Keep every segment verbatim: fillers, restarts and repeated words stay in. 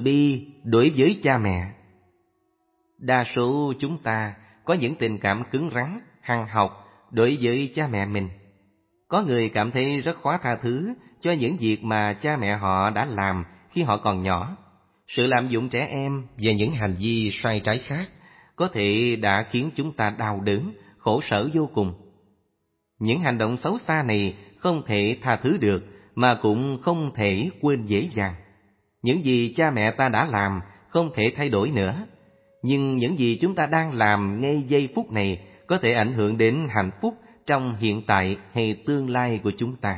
bi đối với cha mẹ. Đa số chúng ta có những tình cảm cứng rắn, hằn học đối với cha mẹ mình. Có người cảm thấy rất khó tha thứ cho những việc mà cha mẹ họ đã làm khi họ còn nhỏ. Sự lạm dụng trẻ em và những hành vi sai trái khác có thể đã khiến chúng ta đau đớn, khổ sở vô cùng. Những hành động xấu xa này không thể tha thứ được, mà cũng không thể quên dễ dàng. Những gì cha mẹ ta đã làm không thể thay đổi nữa, nhưng những gì chúng ta đang làm ngay giây phút này có thể ảnh hưởng đến hạnh phúc trong hiện tại hay tương lai của chúng ta.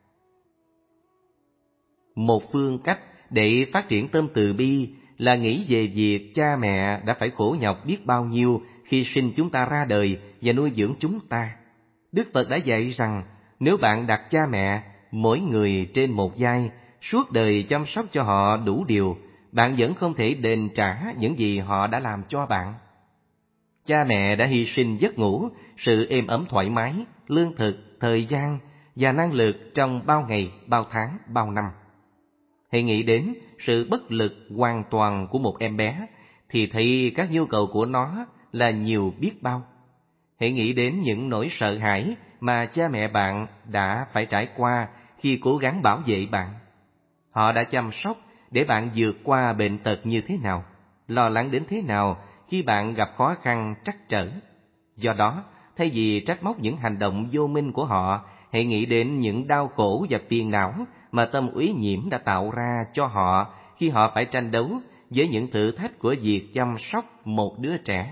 Một phương cách để phát triển tâm từ bi là nghĩ về việc cha mẹ đã phải khổ nhọc biết bao nhiêu khi sinh chúng ta ra đời và nuôi dưỡng chúng ta. Đức Phật đã dạy rằng nếu bạn đặt cha mẹ, mỗi người trên một vai, suốt đời chăm sóc cho họ đủ điều, bạn vẫn không thể đền trả những gì họ đã làm cho bạn. Cha mẹ đã hy sinh giấc ngủ, sự êm ấm thoải mái, lương thực, thời gian và năng lực trong bao ngày, bao tháng, bao năm. Hãy nghĩ đến sự bất lực hoàn toàn của một em bé, thì thấy các nhu cầu của nó là nhiều biết bao. Hãy nghĩ đến những nỗi sợ hãi mà cha mẹ bạn đã phải trải qua khi cố gắng bảo vệ bạn. Họ đã chăm sóc để bạn vượt qua bệnh tật như thế nào, lo lắng đến thế nào khi bạn gặp khó khăn trắc trở. Do đó, thay vì trách móc những hành động vô minh của họ, hãy nghĩ đến những đau khổ và phiền não mà tâm úy nhiễm đã tạo ra cho họ khi họ phải tranh đấu với những thử thách của việc chăm sóc một đứa trẻ.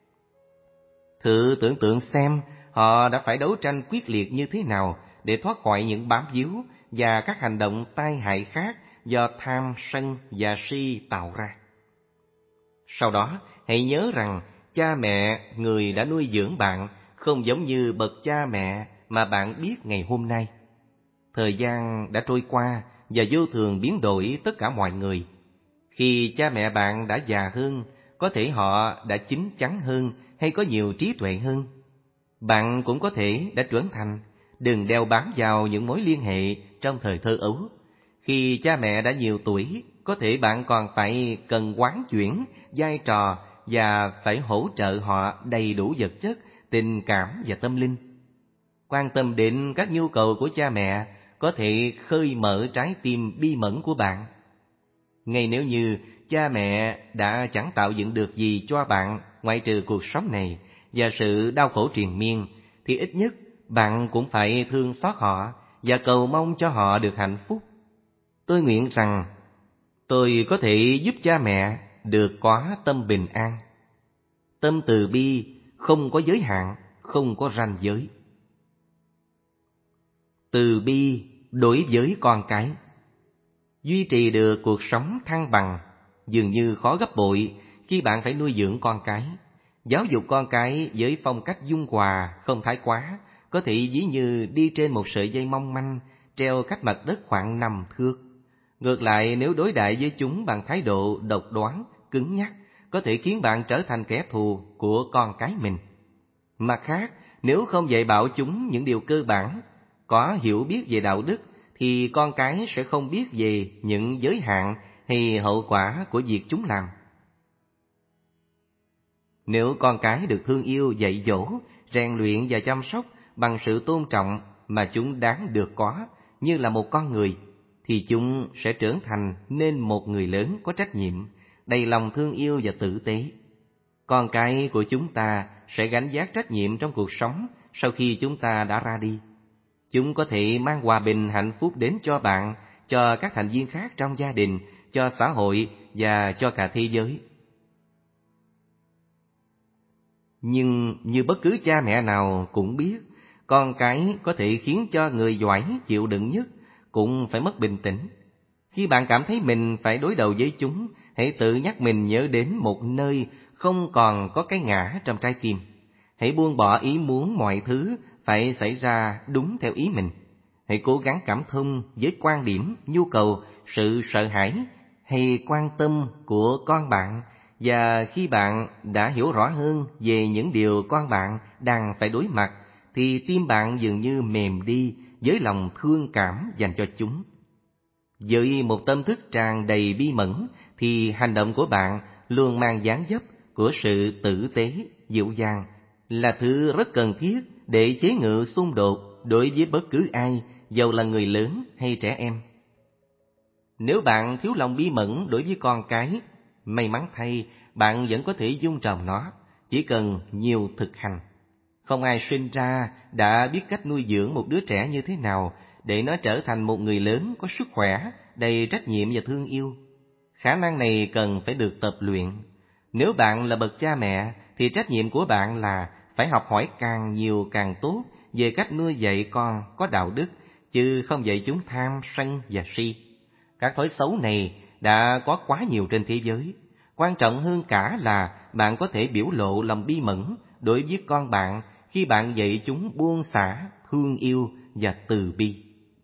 Thử tưởng tượng xem họ đã phải đấu tranh quyết liệt như thế nào để thoát khỏi những bám víu và các hành động tai hại khác do tham, sân và si tạo ra. Sau đó, hãy nhớ rằng cha mẹ, người đã nuôi dưỡng bạn, không giống như bậc cha mẹ mà bạn biết ngày hôm nay. Thời gian đã trôi qua và vô thường biến đổi tất cả mọi người. Khi cha mẹ bạn đã già hơn, có thể họ đã chín chắn hơn hay có nhiều trí tuệ hơn. Bạn cũng có thể đã trưởng thành, đừng đeo bám vào những mối liên hệ trong thời thơ ấu. Khi cha mẹ đã nhiều tuổi, có thể bạn còn phải cần hoán chuyển vai trò và phải hỗ trợ họ đầy đủ vật chất, tình cảm và tâm linh. Quan tâm đến các nhu cầu của cha mẹ có thể khơi mở trái tim bi mẫn của bạn. Ngay nếu như cha mẹ đã chẳng tạo dựng được gì cho bạn ngoại trừ cuộc sống này và sự đau khổ triền miên, thì ít nhất bạn cũng phải thương xót họ và cầu mong cho họ được hạnh phúc. Tôi nguyện rằng tôi có thể giúp cha mẹ được có tâm bình an. Tâm từ bi không có giới hạn, không có ranh giới. Từ bi đối với con cái. Duy trì được cuộc sống thăng bằng dường như khó gấp bội khi bạn phải nuôi dưỡng con cái. Giáo dục con cái với phong cách dung hòa, không thái quá, có thể ví như đi trên một sợi dây mong manh treo cách mặt đất khoảng năm thước. Ngược lại, nếu đối đãi với chúng bằng thái độ độc đoán, cứng nhắc, có thể khiến bạn trở thành kẻ thù của con cái mình. Mặt khác, nếu không dạy bảo chúng những điều cơ bản, có hiểu biết về đạo đức, thì con cái sẽ không biết về những giới hạn hay hậu quả của việc chúng làm. Nếu con cái được thương yêu, dạy dỗ, rèn luyện và chăm sóc bằng sự tôn trọng mà chúng đáng được có như là một con người, thì chúng sẽ trưởng thành nên một người lớn có trách nhiệm, đầy lòng thương yêu và tử tế. Con cái của chúng ta sẽ gánh vác trách nhiệm trong cuộc sống sau khi chúng ta đã ra đi. Chúng có thể mang hòa bình, hạnh phúc đến cho bạn, cho các thành viên khác trong gia đình, cho xã hội và cho cả thế giới. Nhưng như bất cứ cha mẹ nào cũng biết, con cái có thể khiến cho người giỏi chịu đựng nhất cũng phải mất bình tĩnh. Khi bạn cảm thấy mình phải đối đầu với chúng, hãy tự nhắc mình nhớ đến một nơi không còn có cái ngã trong trái tim. Hãy buông bỏ ý muốn mọi thứ phải xảy ra đúng theo ý mình. Hãy cố gắng cảm thông với quan điểm, nhu cầu, sự sợ hãi hay quan tâm của con bạn. Và khi bạn đã hiểu rõ hơn về những điều con bạn đang phải đối mặt, thì tim bạn dường như mềm đi với lòng thương cảm dành cho chúng. Với một tâm thức tràn đầy bi mẫn thì hành động của bạn luôn mang dáng dấp của sự tử tế, dịu dàng, là thứ rất cần thiết để chế ngự xung đột đối với bất cứ ai, dầu là người lớn hay trẻ em. Nếu bạn thiếu lòng bi mẫn đối với con cái, may mắn thay, bạn vẫn có thể dung trồng nó, chỉ cần nhiều thực hành. Không ai sinh ra đã biết cách nuôi dưỡng một đứa trẻ như thế nào để nó trở thành một người lớn có sức khỏe, đầy trách nhiệm và thương yêu. Khả năng này cần phải được tập luyện. Nếu bạn là bậc cha mẹ, thì trách nhiệm của bạn là phải học hỏi càng nhiều càng tốt về cách nuôi dạy con có đạo đức, chứ không dạy chúng tham, sân và si. Các thói xấu này đã có quá nhiều trên thế giới. Quan trọng hơn cả là bạn có thể biểu lộ lòng bi mẫn đối với con bạn khi bạn dạy chúng buông xả, thương yêu và từ bi.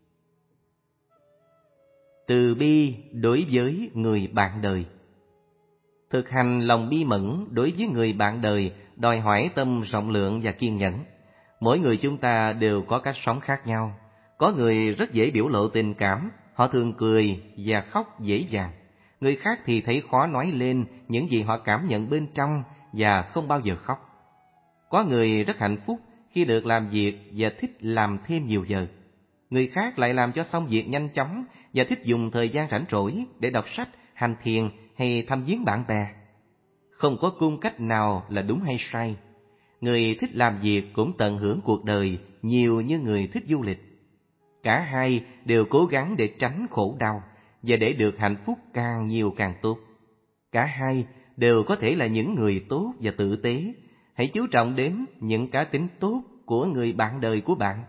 Từ bi đối với người bạn đời. Thực hành lòng bi mẫn đối với người bạn đời đòi hỏi tâm rộng lượng và kiên nhẫn. Mỗi người chúng ta đều có cách sống khác nhau. Có người rất dễ biểu lộ tình cảm, họ thường cười và khóc dễ dàng. Người khác thì thấy khó nói lên những gì họ cảm nhận bên trong và không bao giờ khóc. Có người rất hạnh phúc khi được làm việc và thích làm thêm nhiều giờ. Người khác lại làm cho xong việc nhanh chóng và thích dùng thời gian rảnh rỗi để đọc sách, hành thiền hay thăm viếng bạn bè. Không có cung cách nào là đúng hay sai. Người thích làm việc cũng tận hưởng cuộc đời nhiều như người thích du lịch. Cả hai đều cố gắng để tránh khổ đau và để được hạnh phúc càng nhiều càng tốt. Cả hai đều có thể là những người tốt và tử tế. Hãy chú trọng đến những cá tính tốt của người bạn đời của bạn.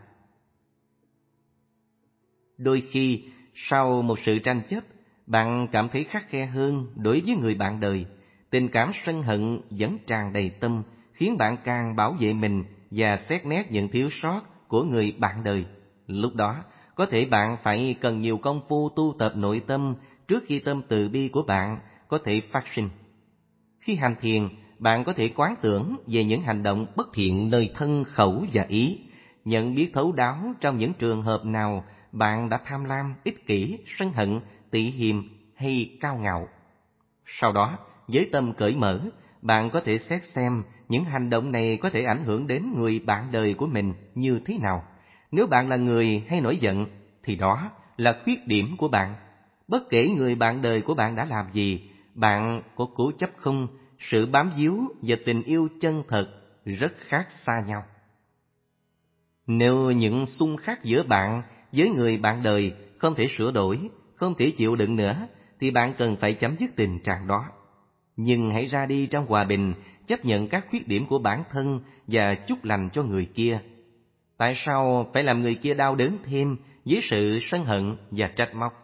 Đôi khi, sau một sự tranh chấp, bạn cảm thấy khắt khe hơn đối với người bạn đời. Tình cảm sân hận vẫn tràn đầy tâm, khiến bạn càng bảo vệ mình và xét nét những thiếu sót của người bạn đời. Lúc đó, có thể bạn phải cần nhiều công phu tu tập nội tâm trước khi tâm từ bi của bạn có thể phát sinh. Khi hành thiền, bạn có thể quán tưởng về những hành động bất thiện nơi thân, khẩu và ý, nhận biết thấu đáo trong những trường hợp nào bạn đã tham lam, ích kỷ, sân hận, tị hiềm hay cao ngạo. Sau đó, với tâm cởi mở, bạn có thể xét xem những hành động này có thể ảnh hưởng đến người bạn đời của mình như thế nào. Nếu bạn là người hay nổi giận, thì đó là khuyết điểm của bạn. Bất kể người bạn đời của bạn đã làm gì, bạn có cố chấp không, sự bám víu và tình yêu chân thật rất khác xa nhau. Nếu những xung khắc giữa bạn với người bạn đời không thể sửa đổi, không thể chịu đựng nữa, thì bạn cần phải chấm dứt tình trạng đó. Nhưng hãy ra đi trong hòa bình, chấp nhận các khuyết điểm của bản thân và chúc lành cho người kia. Tại sao phải làm người kia đau đớn thêm với sự sân hận và trách móc?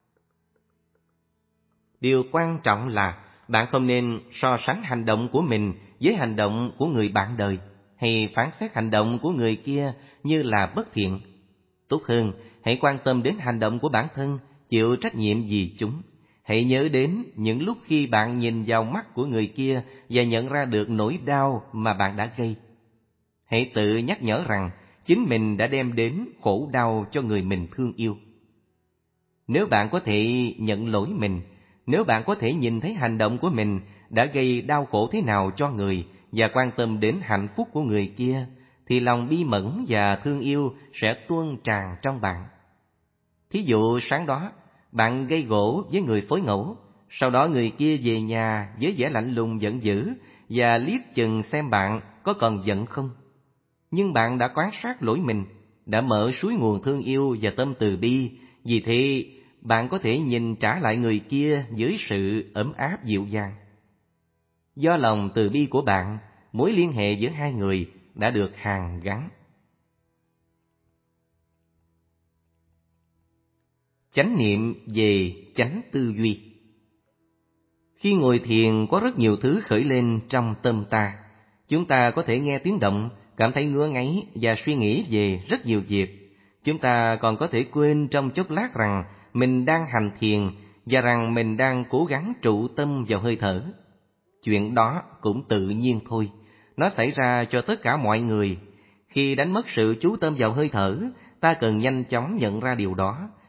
Điều quan trọng là bạn không nên so sánh hành động của mình với hành động của người bạn đời, hay phán xét hành động của người kia như là bất thiện. Tốt hơn, hãy quan tâm đến hành động của bản thân, chịu trách nhiệm vì chúng. Hãy nhớ đến những lúc khi bạn nhìn vào mắt của người kia và nhận ra được nỗi đau mà bạn đã gây. Hãy tự nhắc nhở rằng chính mình đã đem đến khổ đau cho người mình thương yêu. Nếu bạn có thể nhận lỗi mình, nếu bạn có thể nhìn thấy hành động của mình đã gây đau khổ thế nào cho người và quan tâm đến hạnh phúc của người kia, thì lòng bi mẫn và thương yêu sẽ tuôn tràn trong bạn. Thí dụ sáng đó, bạn gây gổ với người phối ngẫu, sau đó người kia về nhà với vẻ lạnh lùng giận dữ và liếc chừng xem bạn có còn giận không. Nhưng bạn đã quan sát lỗi mình, đã mở suối nguồn thương yêu và tâm từ bi, vì thế bạn có thể nhìn trả lại người kia với sự ấm áp dịu dàng. Do lòng từ bi của bạn, mối liên hệ giữa hai người đã được hàn gắn. Chánh niệm về chánh tư duy. Khi ngồi thiền có rất nhiều thứ khởi lên trong tâm ta. Chúng ta có thể nghe tiếng động, cảm thấy ngứa ngáy và suy nghĩ về rất nhiều việc. Chúng ta còn có thể quên trong chốc lát rằng mình đang hành thiền và rằng mình đang cố gắng trụ tâm vào hơi thở. Chuyện đó cũng tự nhiên thôi, nó xảy ra cho tất cả mọi người. Khi đánh mất sự chú tâm vào hơi thở, ta cần nhanh chóng nhận ra điều đó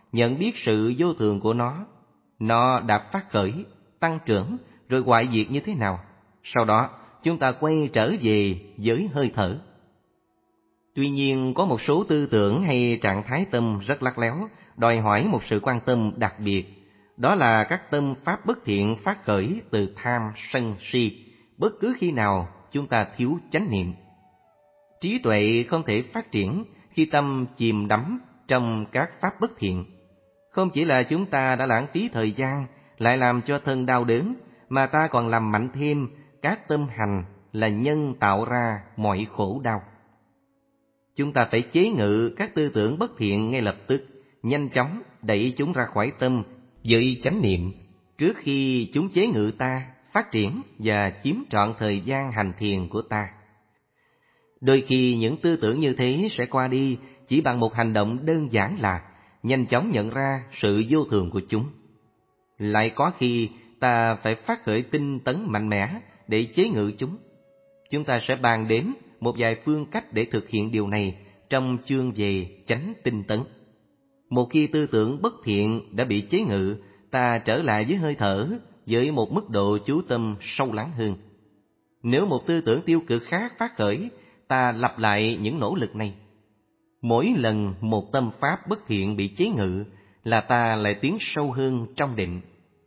nhận biết sự vô thường của nó. Nó đã phát khởi, tăng trưởng, rồi hoại diệt như thế nào. Sau đó, chúng ta quay trở về với hơi thở. Tuy nhiên, có một số tư tưởng hay trạng thái tâm rất lắt léo, đòi hỏi một sự quan tâm đặc biệt. Đó là các tâm pháp bất thiện phát khởi từ tham, sân, si, bất cứ khi nào chúng ta thiếu chánh niệm. Trí tuệ không thể phát triển khi tâm chìm đắm trong các pháp bất thiện. Không chỉ là chúng ta đã lãng phí thời gian, lại làm cho thân đau đớn, mà ta còn làm mạnh thêm các tâm hành là nhân tạo ra mọi khổ đau. Chúng ta phải chế ngự các tư tưởng bất thiện ngay lập tức, nhanh chóng đẩy chúng ra khỏi tâm với chánh niệm, trước khi chúng chế ngự ta, phát triển và chiếm trọn thời gian hành thiền của ta. Đôi khi những tư tưởng như thế sẽ qua đi chỉ bằng một hành động đơn giản là nhanh chóng nhận ra sự vô thường của chúng. Lại có khi ta phải phát khởi tinh tấn mạnh mẽ để chế ngự chúng. Chúng ta sẽ bàn đến một vài phương cách để thực hiện điều này trong chương về chánh tinh tấn. Một khi tư tưởng bất thiện đã bị chế ngự, ta trở lại với hơi thở với một mức độ chú tâm sâu lắng hơn. Nếu một tư tưởng tiêu cực khác phát khởi, ta lặp lại những nỗ lực này. Mỗi lần một tâm pháp bất thiện bị chế ngự là ta lại tiến sâu hơn trong định.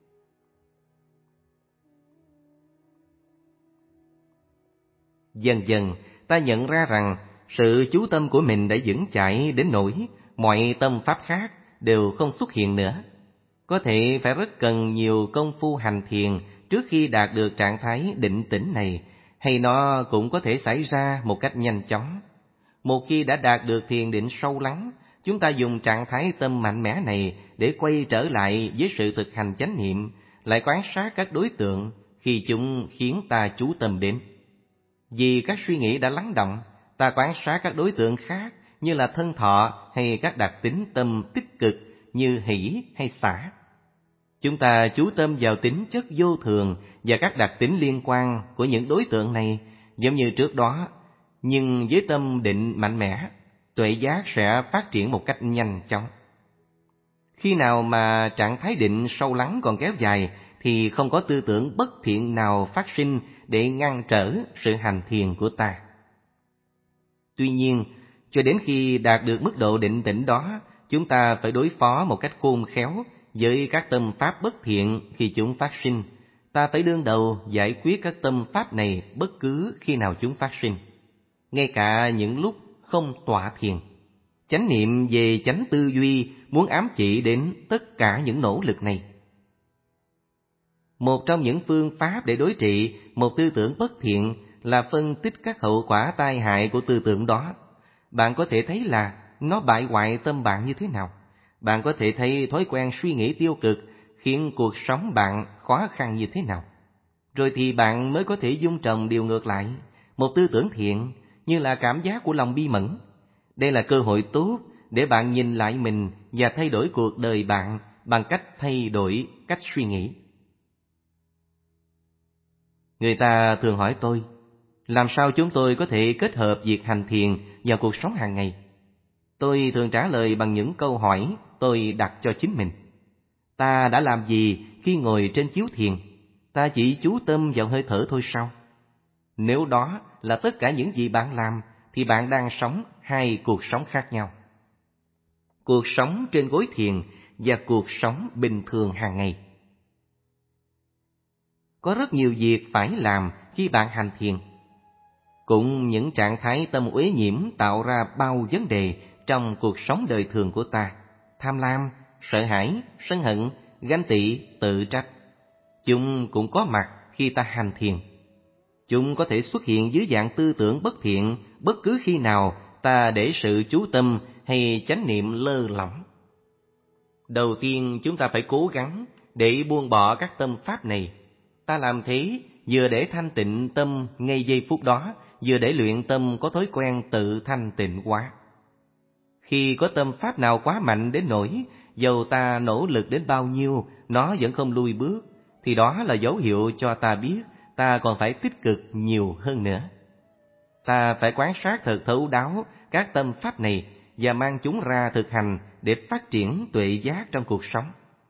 Dần dần, ta nhận ra rằng sự chú tâm của mình đã vững chãi đến nỗi mọi tâm pháp khác đều không xuất hiện nữa. Có thể phải rất cần nhiều công phu hành thiền trước khi đạt được trạng thái định tĩnh này, hay nó cũng có thể xảy ra một cách nhanh chóng. Một khi đã đạt được thiền định sâu lắng, chúng ta dùng trạng thái tâm mạnh mẽ này để quay trở lại với sự thực hành chánh niệm, lại quan sát các đối tượng khi chúng khiến ta chú tâm đến. Vì các suy nghĩ đã lắng động, ta quan sát các đối tượng khác như là thân thọ hay các đặc tính tâm tích cực như hỷ hay xả. Chúng ta chú tâm vào tính chất vô thường và các đặc tính liên quan của những đối tượng này giống như trước đó, nhưng với tâm định mạnh mẽ, tuệ giác sẽ phát triển một cách nhanh chóng. Khi nào mà trạng thái định sâu lắng còn kéo dài thì không có tư tưởng bất thiện nào phát sinh để ngăn trở sự hành thiền của ta. Tuy nhiên, cho đến khi đạt được mức độ định tĩnh đó, chúng ta phải đối phó một cách khôn khéo với các tâm pháp bất thiện khi chúng phát sinh. Ta phải đương đầu giải quyết các tâm pháp này bất cứ khi nào chúng phát sinh, ngay cả những lúc không tọa thiền. Chánh niệm về chánh tư duy muốn ám chỉ đến tất cả những nỗ lực này. Một trong những phương pháp để đối trị một tư tưởng bất thiện là phân tích các hậu quả tai hại của tư tưởng đó. Bạn có thể thấy là nó bại hoại tâm bạn như thế nào. Bạn có thể thấy thói quen suy nghĩ tiêu cực khiến cuộc sống bạn khó khăn như thế nào. Rồi thì bạn mới có thể dung trồng điều ngược lại, một tư tưởng thiện như là cảm giác của lòng bi mẫn. Đây là cơ hội tốt để bạn nhìn lại mình và thay đổi cuộc đời bạn bằng cách thay đổi cách suy nghĩ. Người ta thường hỏi tôi, làm sao chúng tôi có thể kết hợp việc hành thiền vào cuộc sống hàng ngày? Tôi thường trả lời bằng những câu hỏi tôi đặt cho chính mình. Ta đã làm gì khi ngồi trên chiếu thiền? Ta chỉ chú tâm vào hơi thở thôi sao? Nếu đó là tất cả những gì bạn làm, thì bạn đang sống hai cuộc sống khác nhau. Cuộc sống trên gối thiền và cuộc sống bình thường hàng ngày. Có rất nhiều việc phải làm khi bạn hành thiền. Cũng những trạng thái tâm uế nhiễm tạo ra bao vấn đề trong cuộc sống đời thường của ta. Tham lam, sợ hãi, sân hận, ganh tị, tự trách. Chúng cũng có mặt khi ta hành thiền. Chúng có thể xuất hiện dưới dạng tư tưởng bất thiện bất cứ khi nào ta để sự chú tâm hay chánh niệm lơ lỏng. Đầu tiên chúng ta phải cố gắng để buông bỏ các tâm pháp này. Ta làm thế vừa để thanh tịnh tâm ngay giây phút đó, vừa để luyện tâm có thói quen tự thanh tịnh hóa. Khi có tâm pháp nào quá mạnh đến nỗi dầu ta nỗ lực đến bao nhiêu, nó vẫn không lui bước, thì đó là dấu hiệu cho ta biết ta còn phải tích cực nhiều hơn nữa. Ta phải quan sát thật thấu đáo các tâm pháp này và mang chúng ra thực hành để phát triển tuệ giác trong cuộc sống.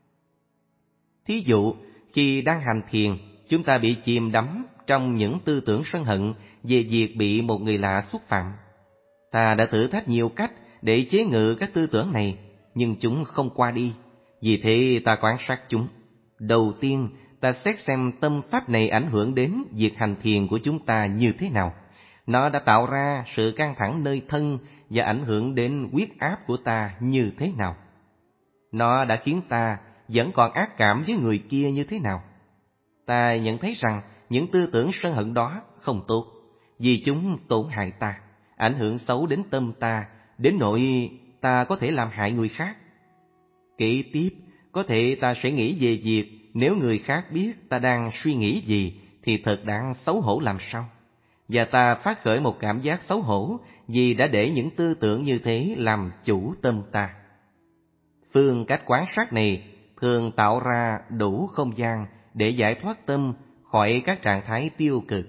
Thí dụ, khi đang hành thiền, chúng ta bị chìm đắm trong những tư tưởng sân hận về việc bị một người lạ xúc phạm. Ta đã thử thách nhiều cách để chế ngự các tư tưởng này, nhưng chúng không qua đi. Vì thế ta quan sát chúng. Đầu tiên, ta xét xem tâm pháp này ảnh hưởng đến việc hành thiền của chúng ta như thế nào. Nó đã tạo ra sự căng thẳng nơi thân và ảnh hưởng đến huyết áp của ta như thế nào. Nó đã khiến ta vẫn còn ác cảm với người kia như thế nào. Ta nhận thấy rằng những tư tưởng sân hận đó không tốt, vì chúng tổn hại ta, ảnh hưởng xấu đến tâm ta, đến nỗi ta có thể làm hại người khác. Kế tiếp, có thể ta sẽ nghĩ về việc nếu người khác biết ta đang suy nghĩ gì thì thật đáng xấu hổ làm sao. Và ta phát khởi một cảm giác xấu hổ vì đã để những tư tưởng như thế làm chủ tâm ta. Phương cách quan sát này thường tạo ra đủ không gian để giải thoát tâm khỏi các trạng thái tiêu cực.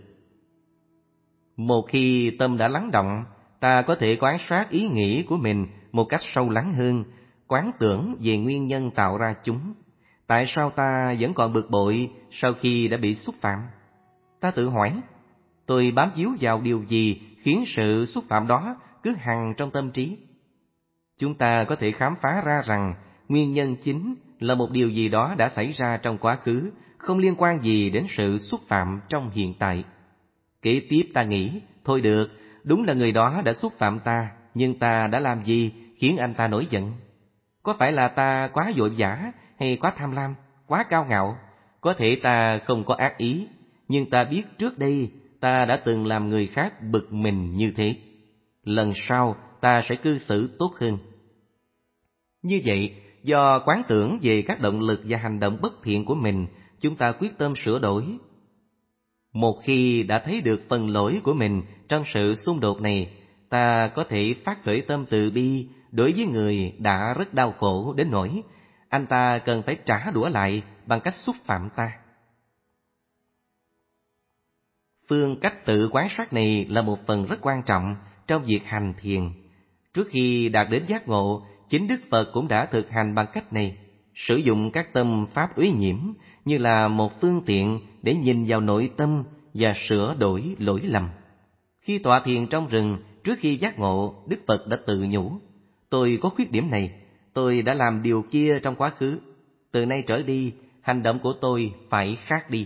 Một khi tâm đã lắng động, ta có thể quan sát ý nghĩ của mình một cách sâu lắng hơn, quán tưởng về nguyên nhân tạo ra chúng. Tại sao ta vẫn còn bực bội sau khi đã bị xúc phạm? Ta tự hỏi, tôi bám víu vào điều gì khiến sự xúc phạm đó cứ hằn trong tâm trí? Chúng ta có thể khám phá ra rằng nguyên nhân chính là một điều gì đó đã xảy ra trong quá khứ, không liên quan gì đến sự xúc phạm trong hiện tại. Kế tiếp ta nghĩ, thôi được, đúng là người đó đã xúc phạm ta, nhưng ta đã làm gì khiến anh ta nổi giận? Có phải là ta quá vội vã hay quá tham lam, quá cao ngạo? Có thể ta không có ác ý, nhưng ta biết trước đây ta đã từng làm người khác bực mình như thế. Lần sau ta sẽ cư xử tốt hơn. Như vậy, do quán tưởng về các động lực và hành động bất thiện của mình, chúng ta quyết tâm sửa đổi. Một khi đã thấy được phần lỗi của mình trong sự xung đột này, ta có thể phát khởi tâm từ bi đối với người đã rất đau khổ đến nỗi anh ta cần phải trả đũa lại bằng cách xúc phạm ta. Phương cách tự quan sát này là một phần rất quan trọng trong việc hành thiền. Trước khi đạt đến giác ngộ, chính Đức Phật cũng đã thực hành bằng cách này, sử dụng các tâm pháp uế nhiễm như là một phương tiện để nhìn vào nội tâm và sửa đổi lỗi lầm. Khi tọa thiền trong rừng, trước khi giác ngộ, Đức Phật đã tự nhủ, tôi có khuyết điểm này, tôi đã làm điều kia trong quá khứ. Từ nay trở đi, hành động của tôi phải khác đi.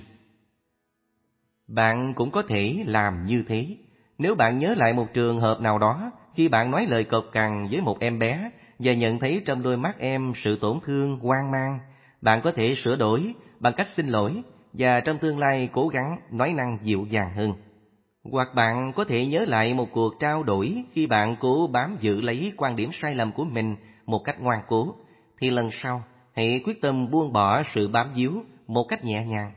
Bạn cũng có thể làm như thế. Nếu bạn nhớ lại một trường hợp nào đó, khi bạn nói lời cộc cằn với một em bé và nhận thấy trong đôi mắt em sự tổn thương, hoang mang, bạn có thể sửa đổi bằng cách xin lỗi và trong tương lai cố gắng nói năng dịu dàng hơn. Hoặc bạn có thể nhớ lại một cuộc trao đổi khi bạn cố bám giữ lấy quan điểm sai lầm của mình một cách ngoan cố, thì lần sau hãy quyết tâm buông bỏ sự bám víu một cách nhẹ nhàng.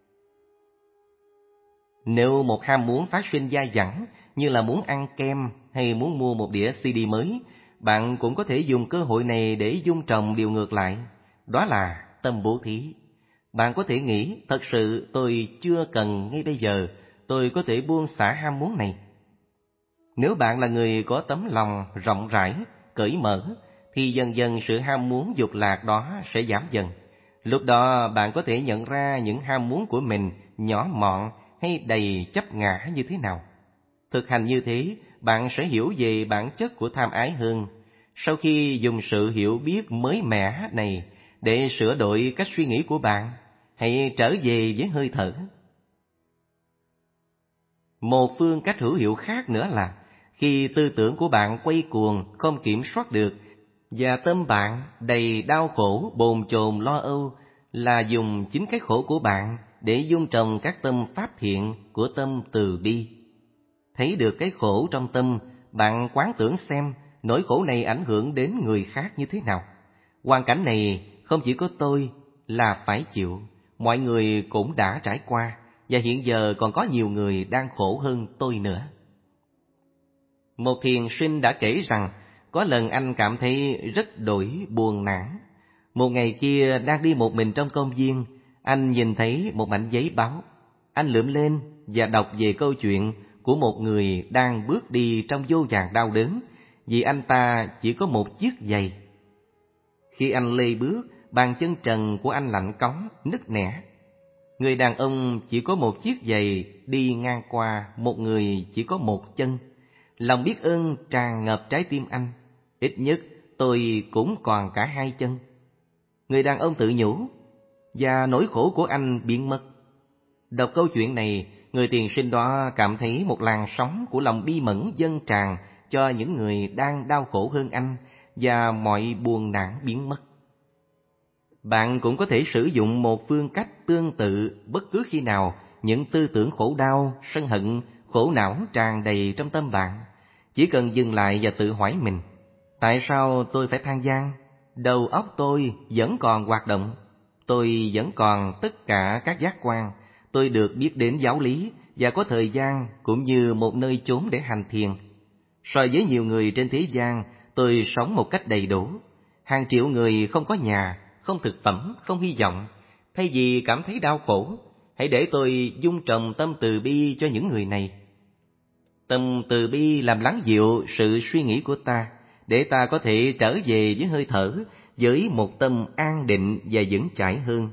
Nếu một ham muốn phát sinh dai dẳng như là muốn ăn kem hay muốn mua một đĩa xê đê mới, bạn cũng có thể dùng cơ hội này để dung trồng điều ngược lại, đó là tâm bố thí. Bạn có thể nghĩ, thật sự tôi chưa cần ngay bây giờ, tôi có thể buông xả ham muốn này. Nếu bạn là người có tấm lòng rộng rãi, cởi mở, thì dần dần sự ham muốn dục lạc đó sẽ giảm dần. Lúc đó bạn có thể nhận ra những ham muốn của mình nhỏ mọn hay đầy chấp ngã như thế nào. Thực hành như thế, bạn sẽ hiểu về bản chất của tham ái hơn. Sau khi dùng sự hiểu biết mới mẻ này để sửa đổi cách suy nghĩ của bạn, hãy trở về với hơi thở. Một phương cách hữu hiệu khác nữa là khi tư tưởng của bạn quay cuồng không kiểm soát được và tâm bạn đầy đau khổ, bồn chồn, lo âu, là dùng chính cái khổ của bạn để dung trồng các tâm pháp thiện của tâm từ bi. Thấy được cái khổ trong tâm, bạn quán tưởng xem nỗi khổ này ảnh hưởng đến người khác như thế nào. Hoàn cảnh này không chỉ có tôi là phải chịu, mọi người cũng đã trải qua, và hiện giờ còn có nhiều người đang khổ hơn tôi nữa. Một thiền sinh đã kể rằng, có lần anh cảm thấy rất đổi buồn nản. Một ngày kia đang đi một mình trong công viên, anh nhìn thấy một mảnh giấy báo. Anh lượm lên và đọc về câu chuyện của một người đang bước đi trong vô vàn đau đớn, vì anh ta chỉ có một chiếc giày. Khi anh lê bước, bàn chân trần của anh lạnh cóng, nứt nẻ. Người đàn ông chỉ có một chiếc giày đi ngang qua, một người chỉ có một chân. Lòng biết ơn tràn ngập trái tim anh. Ít nhất tôi cũng còn cả hai chân. Người đàn ông tự nhủ, và nỗi khổ của anh biến mất. Đọc câu chuyện này, người tiền sinh đó cảm thấy một làn sóng của lòng bi mẫn dâng tràn cho những người đang đau khổ hơn anh, và mọi buồn nản biến mất. Bạn cũng có thể sử dụng một phương cách tương tự bất cứ khi nào những tư tưởng khổ đau, sân hận, khổ não tràn đầy trong tâm bạn. Chỉ cần dừng lại và tự hỏi mình, tại sao tôi phải than vãn? Đầu óc tôi vẫn còn hoạt động, tôi vẫn còn tất cả các giác quan, tôi được biết đến giáo lý và có thời gian cũng như một nơi chốn để hành thiền. So với nhiều người trên thế gian, tôi sống một cách đầy đủ. Hàng triệu người không có nhà, không thực phẩm, không hy vọng. Thay vì cảm thấy đau khổ, hãy để tôi dung trồng tâm từ bi cho những người này. Tâm từ bi làm lắng dịu sự suy nghĩ của ta, để ta có thể trở về với hơi thở, với một tâm an định và vững chãi hơn.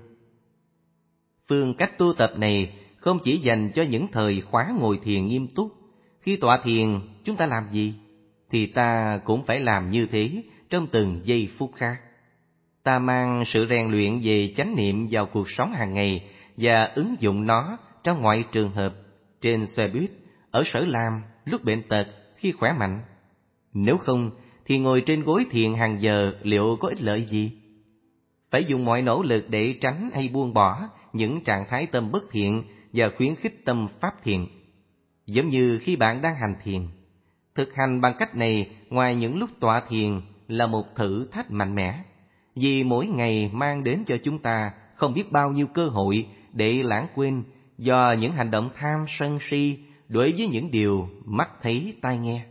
Phương cách tu tập này không chỉ dành cho những thời khóa ngồi thiền nghiêm túc. Khi tọa thiền, chúng ta làm gì? Thì ta cũng phải làm như thế trong từng giây phút khác. Ta mang sự rèn luyện về chánh niệm vào cuộc sống hàng ngày và ứng dụng nó trong mọi trường hợp, trên xe buýt, ở sở làm, lúc bệnh tật, khi khỏe mạnh. Nếu không, thì ngồi trên gối thiền hàng giờ liệu có ích lợi gì? Phải dùng mọi nỗ lực để tránh hay buông bỏ những trạng thái tâm bất thiện và khuyến khích tâm pháp thiện. Giống như khi bạn đang hành thiền, thực hành bằng cách này ngoài những lúc tọa thiền là một thử thách mạnh mẽ, vì mỗi ngày mang đến cho chúng ta không biết bao nhiêu cơ hội để lãng quên do những hành động tham sân si đối với những điều mắt thấy tai nghe.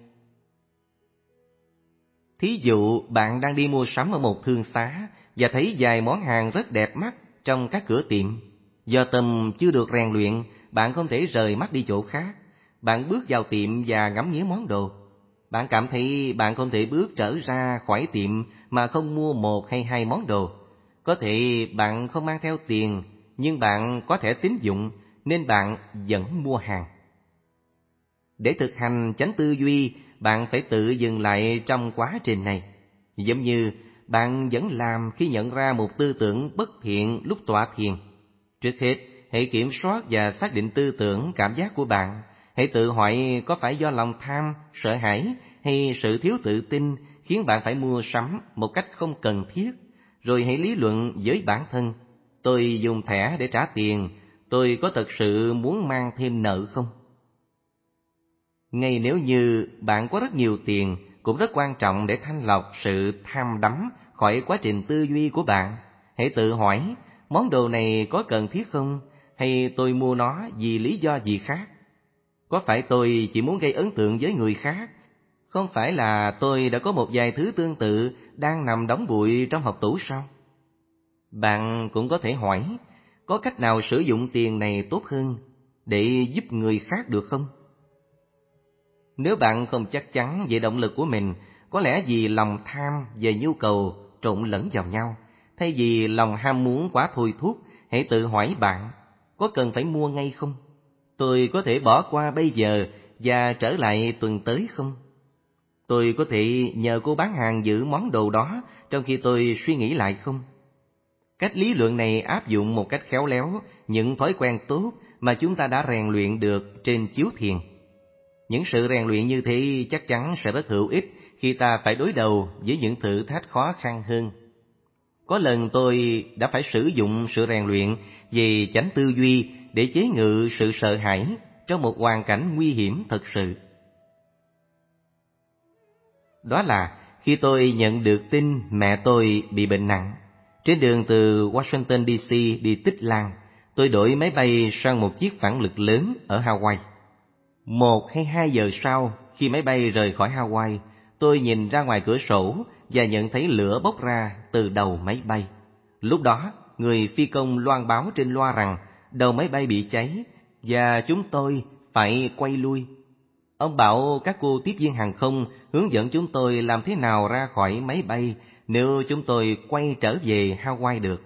Thí dụ bạn đang đi mua sắm ở một thương xá và thấy vài món hàng rất đẹp mắt trong các cửa tiệm. Do tâm chưa được rèn luyện, bạn không thể rời mắt đi chỗ khác. Bạn bước vào tiệm và ngắm nghía món đồ. Bạn cảm thấy bạn không thể bước trở ra khỏi tiệm mà không mua một hay hai món đồ. Có thể bạn không mang theo tiền, nhưng bạn có thẻ tín dụng nên bạn vẫn mua hàng. Để thực hành chánh tư duy, bạn phải tự dừng lại trong quá trình này. Giống như bạn vẫn làm khi nhận ra một tư tưởng bất thiện lúc tọa thiền. Trước hết, hãy kiểm soát và xác định tư tưởng, cảm giác của bạn. Hãy tự hỏi có phải do lòng tham, sợ hãi hay sự thiếu tự tin khiến bạn phải mua sắm một cách không cần thiết. Rồi hãy lý luận với bản thân. Tôi dùng thẻ để trả tiền, tôi có thật sự muốn mang thêm nợ không? Ngay nếu như bạn có rất nhiều tiền, cũng rất quan trọng để thanh lọc sự tham đắm khỏi quá trình tư duy của bạn. Hãy tự hỏi, món đồ này có cần thiết không? Hay tôi mua nó vì lý do gì khác? Có phải tôi chỉ muốn gây ấn tượng với người khác? Không phải là tôi đã có một vài thứ tương tự đang nằm đóng bụi trong hộp tủ sao? Bạn cũng có thể hỏi, có cách nào sử dụng tiền này tốt hơn để giúp người khác được không? Nếu bạn không chắc chắn về động lực của mình, có lẽ vì lòng tham và nhu cầu trộn lẫn vào nhau, thay vì lòng ham muốn quá thôi thúc, hãy tự hỏi bạn, có cần phải mua ngay không? Tôi có thể bỏ qua bây giờ và trở lại tuần tới không? Tôi có thể nhờ cô bán hàng giữ món đồ đó trong khi tôi suy nghĩ lại không? Cách lý luận này áp dụng một cách khéo léo những thói quen tốt mà chúng ta đã rèn luyện được trên chiếu thiền. Những sự rèn luyện như thế chắc chắn sẽ rất hữu ích khi ta phải đối đầu với những thử thách khó khăn hơn. Có lần tôi đã phải sử dụng sự rèn luyện về chánh tư duy để chế ngự sự sợ hãi trong một hoàn cảnh nguy hiểm thật sự. Đó là khi tôi nhận được tin mẹ tôi bị bệnh nặng. Trên đường từ Washington D C đi Tích Lan, tôi đổi máy bay sang một chiếc phản lực lớn ở Hawaii. Một hay hai giờ sau, khi máy bay rời khỏi Hawaii, tôi nhìn ra ngoài cửa sổ và nhận thấy lửa bốc ra từ đầu máy bay. Lúc đó, người phi công loan báo trên loa rằng đầu máy bay bị cháy và chúng tôi phải quay lui. Ông bảo các cô tiếp viên hàng không hướng dẫn chúng tôi làm thế nào ra khỏi máy bay nếu chúng tôi quay trở về Hawaii được.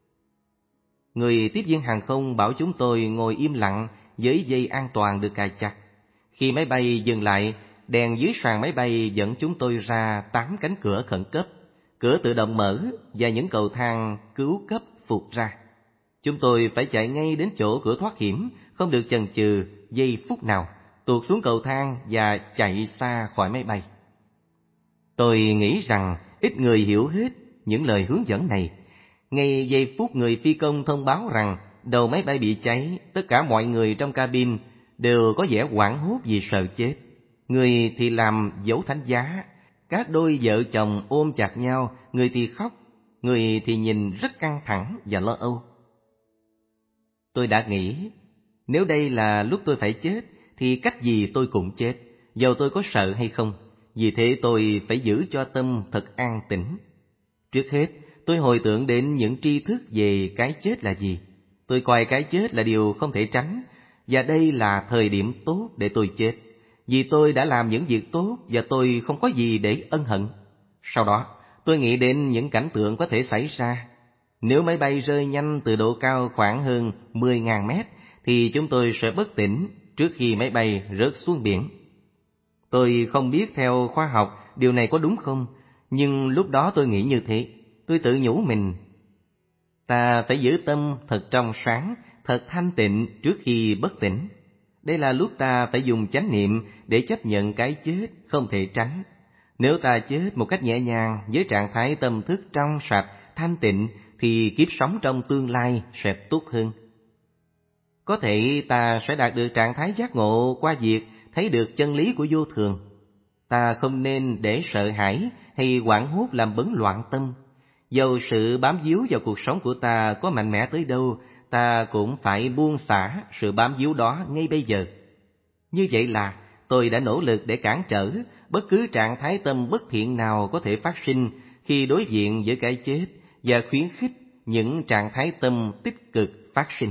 Người tiếp viên hàng không bảo chúng tôi ngồi im lặng với dây an toàn được cài chặt. Khi máy bay dừng lại, đèn dưới sàn máy bay dẫn chúng tôi ra tám cánh cửa khẩn cấp, cửa tự động mở và những cầu thang cứu cấp phụt ra. Chúng tôi phải chạy ngay đến chỗ cửa thoát hiểm, không được chần chừ giây phút nào, tuột xuống cầu thang và chạy xa khỏi máy bay. Tôi nghĩ rằng ít người hiểu hết những lời hướng dẫn này. Ngay giây phút người phi công thông báo rằng đầu máy bay bị cháy, tất cả mọi người trong cabin đều có vẻ hoảng hốt vì sợ chết. Người thì làm dấu thánh giá, các đôi vợ chồng ôm chặt nhau, người thì khóc, người thì nhìn rất căng thẳng và lo âu. Tôi đã nghĩ, nếu đây là lúc tôi phải chết, thì cách gì tôi cũng chết, dầu tôi có sợ hay không. Vì thế tôi phải giữ cho tâm thật an tĩnh. Trước hết, tôi hồi tưởng đến những tri thức về cái chết là gì. Tôi coi cái chết là điều không thể tránh, và đây là thời điểm tốt để tôi chết, vì tôi đã làm những việc tốt và tôi không có gì để ân hận. Sau đó, tôi nghĩ đến những cảnh tượng có thể xảy ra. Nếu máy bay rơi nhanh từ độ cao khoảng hơn mười nghìn mét, thì chúng tôi sẽ bất tỉnh trước khi máy bay rớt xuống biển. Tôi không biết theo khoa học điều này có đúng không, nhưng lúc đó tôi nghĩ như thế. Tôi tự nhủ mình, ta phải giữ tâm thật trong sáng, thật thanh tịnh trước khi bất tỉnh. Đây là lúc ta phải dùng chánh niệm để chấp nhận cái chết không thể tránh. Nếu ta chết một cách nhẹ nhàng với trạng thái tâm thức trong sạch, thanh tịnh, thì kiếp sống trong tương lai sẽ tốt hơn. Có thể ta sẽ đạt được trạng thái giác ngộ qua việc thấy được chân lý của vô thường. Ta không nên để sợ hãi hay hoảng hốt làm bấn loạn tâm. Dầu sự bám víu vào cuộc sống của ta có mạnh mẽ tới đâu, ta cũng phải buông xả sự bám víu đó ngay bây giờ. Như vậy là tôi đã nỗ lực để cản trở bất cứ trạng thái tâm bất thiện nào có thể phát sinh khi đối diện với cái chết, và khuyến khích những trạng thái tâm tích cực phát sinh.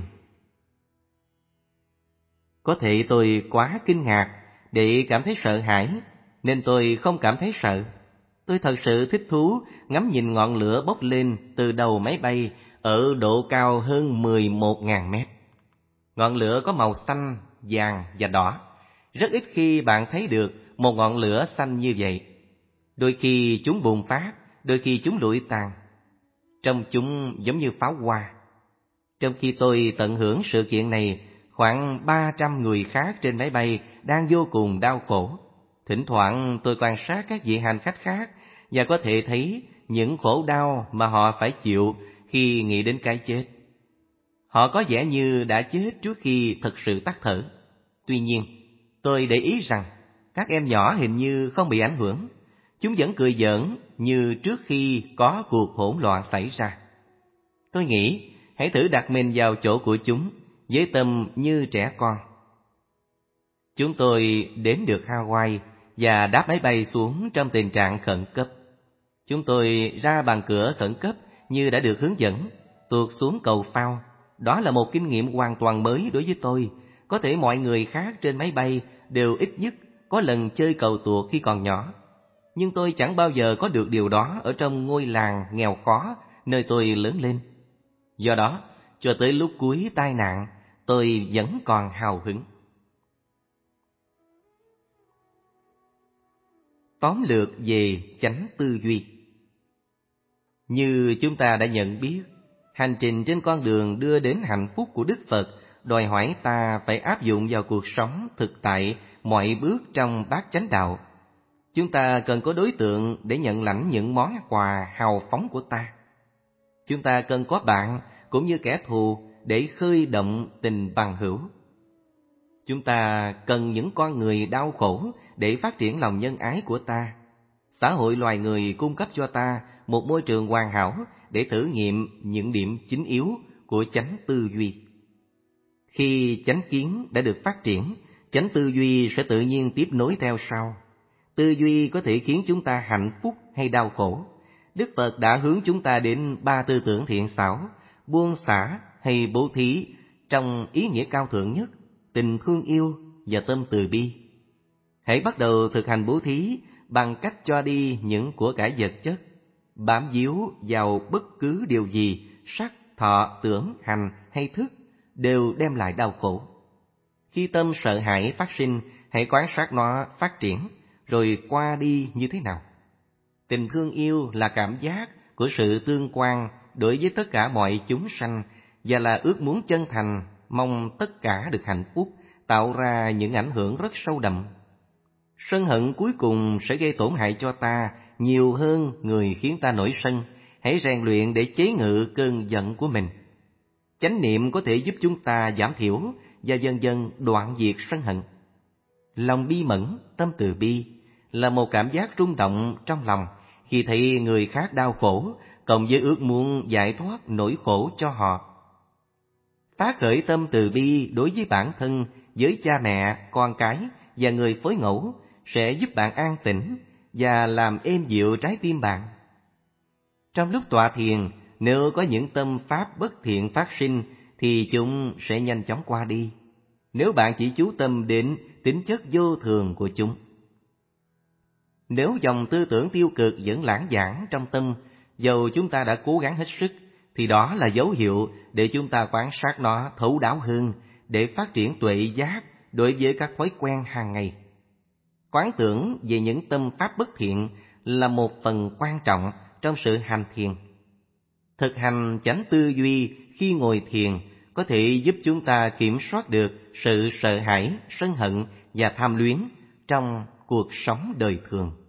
Có thể tôi quá kinh ngạc để cảm thấy sợ hãi, nên tôi không cảm thấy sợ. Tôi thật sự thích thú ngắm nhìn ngọn lửa bốc lên từ đầu máy bay ở độ cao hơn mười một nghìn mét. Ngọn lửa có màu xanh, vàng và đỏ. Rất ít khi bạn thấy được một ngọn lửa xanh như vậy. Đôi khi chúng bùng phát, đôi khi chúng lụi tàn. Trông chúng giống như pháo hoa. Trong khi tôi tận hưởng sự kiện này, khoảng ba trăm người khác trên máy bay đang vô cùng đau khổ. Thỉnh thoảng tôi quan sát các vị hành khách khác và có thể thấy những khổ đau mà họ phải chịu khi nghĩ đến cái chết. Họ có vẻ như đã chết trước khi thực sự tắt thở. Tuy nhiên, tôi để ý rằng các em nhỏ hình như không bị ảnh hưởng. Chúng vẫn cười giỡn như trước khi có cuộc hỗn loạn xảy ra. Tôi nghĩ hãy thử đặt mình vào chỗ của chúng với tâm như trẻ con. Chúng tôi đến được Hawaii và đáp máy bay xuống trong tình trạng khẩn cấp. Chúng tôi ra bằng cửa khẩn cấp như đã được hướng dẫn, tuột xuống cầu phao. Đó là một kinh nghiệm hoàn toàn mới đối với tôi. Có thể mọi người khác trên máy bay đều ít nhất có lần chơi cầu tuột khi còn nhỏ. Nhưng tôi chẳng bao giờ có được điều đó ở trong ngôi làng nghèo khó nơi tôi lớn lên. Do đó, cho tới lúc cuối tai nạn, tôi vẫn còn hào hứng. Tóm lược về chánh tư duy. Như chúng ta đã nhận biết, hành trình trên con đường đưa đến hạnh phúc của Đức Phật đòi hỏi ta phải áp dụng vào cuộc sống thực tại mọi bước trong bát chánh đạo. Chúng ta cần có đối tượng để nhận lãnh những món quà hào phóng của ta. Chúng ta cần có bạn cũng như kẻ thù để khơi động tình bằng hữu. Chúng ta cần những con người đau khổ để phát triển lòng nhân ái của ta. Xã hội loài người cung cấp cho ta một môi trường hoàn hảo để thử nghiệm những điểm chính yếu của chánh tư duy. Khi chánh kiến đã được phát triển, chánh tư duy sẽ tự nhiên tiếp nối theo sau. Tư duy có thể khiến chúng ta hạnh phúc hay đau khổ. Đức Phật đã hướng chúng ta đến ba tư tưởng thiện xảo, buông xả hay bố thí trong ý nghĩa cao thượng nhất, tình thương yêu và tâm từ bi. Hãy bắt đầu thực hành bố thí bằng cách cho đi những của cải vật chất. bám víu vào bất cứ điều gì, sắc, thọ, tưởng, hành hay thức, đều đem lại đau khổ. Khi tâm sợ hãi phát sinh, hãy quan sát nó phát triển, rồi qua đi như thế nào. Tình thương yêu là cảm giác của sự tương quan đối với tất cả mọi chúng sanh, và là ước muốn chân thành, mong tất cả được hạnh phúc, tạo ra những ảnh hưởng rất sâu đậm. Sân hận cuối cùng sẽ gây tổn hại cho ta nhiều hơn người khiến ta nổi sân. Hãy rèn luyện để chế ngự cơn giận của mình. Chánh niệm có thể giúp chúng ta giảm thiểu và dần dần đoạn diệt sân hận. Lòng bi mẫn, tâm từ bi là một cảm giác rung động trong lòng khi thấy người khác đau khổ, cộng với ước muốn giải thoát nỗi khổ cho họ. Phát khởi tâm từ bi đối với bản thân, với cha mẹ, con cái và người phối ngẫu sẽ giúp bạn an tĩnh và làm êm dịu trái tim bạn. Trong lúc tọa thiền, nếu có những tâm pháp bất thiện phát sinh thì chúng sẽ nhanh chóng qua đi, nếu bạn chỉ chú tâm đến tính chất vô thường của chúng. Nếu dòng tư tưởng tiêu cực vẫn lãng đãng trong tâm, dầu chúng ta đã cố gắng hết sức, thì đó là dấu hiệu để chúng ta quan sát nó thấu đáo hơn, để phát triển tuệ giác đối với các thói quen hàng ngày. Quán tưởng về những tâm pháp bất thiện là một phần quan trọng trong sự hành thiền. Thực hành chánh tư duy khi ngồi thiền có thể giúp chúng ta kiểm soát được sự sợ hãi, sân hận và tham luyến trong cuộc sống đời thường.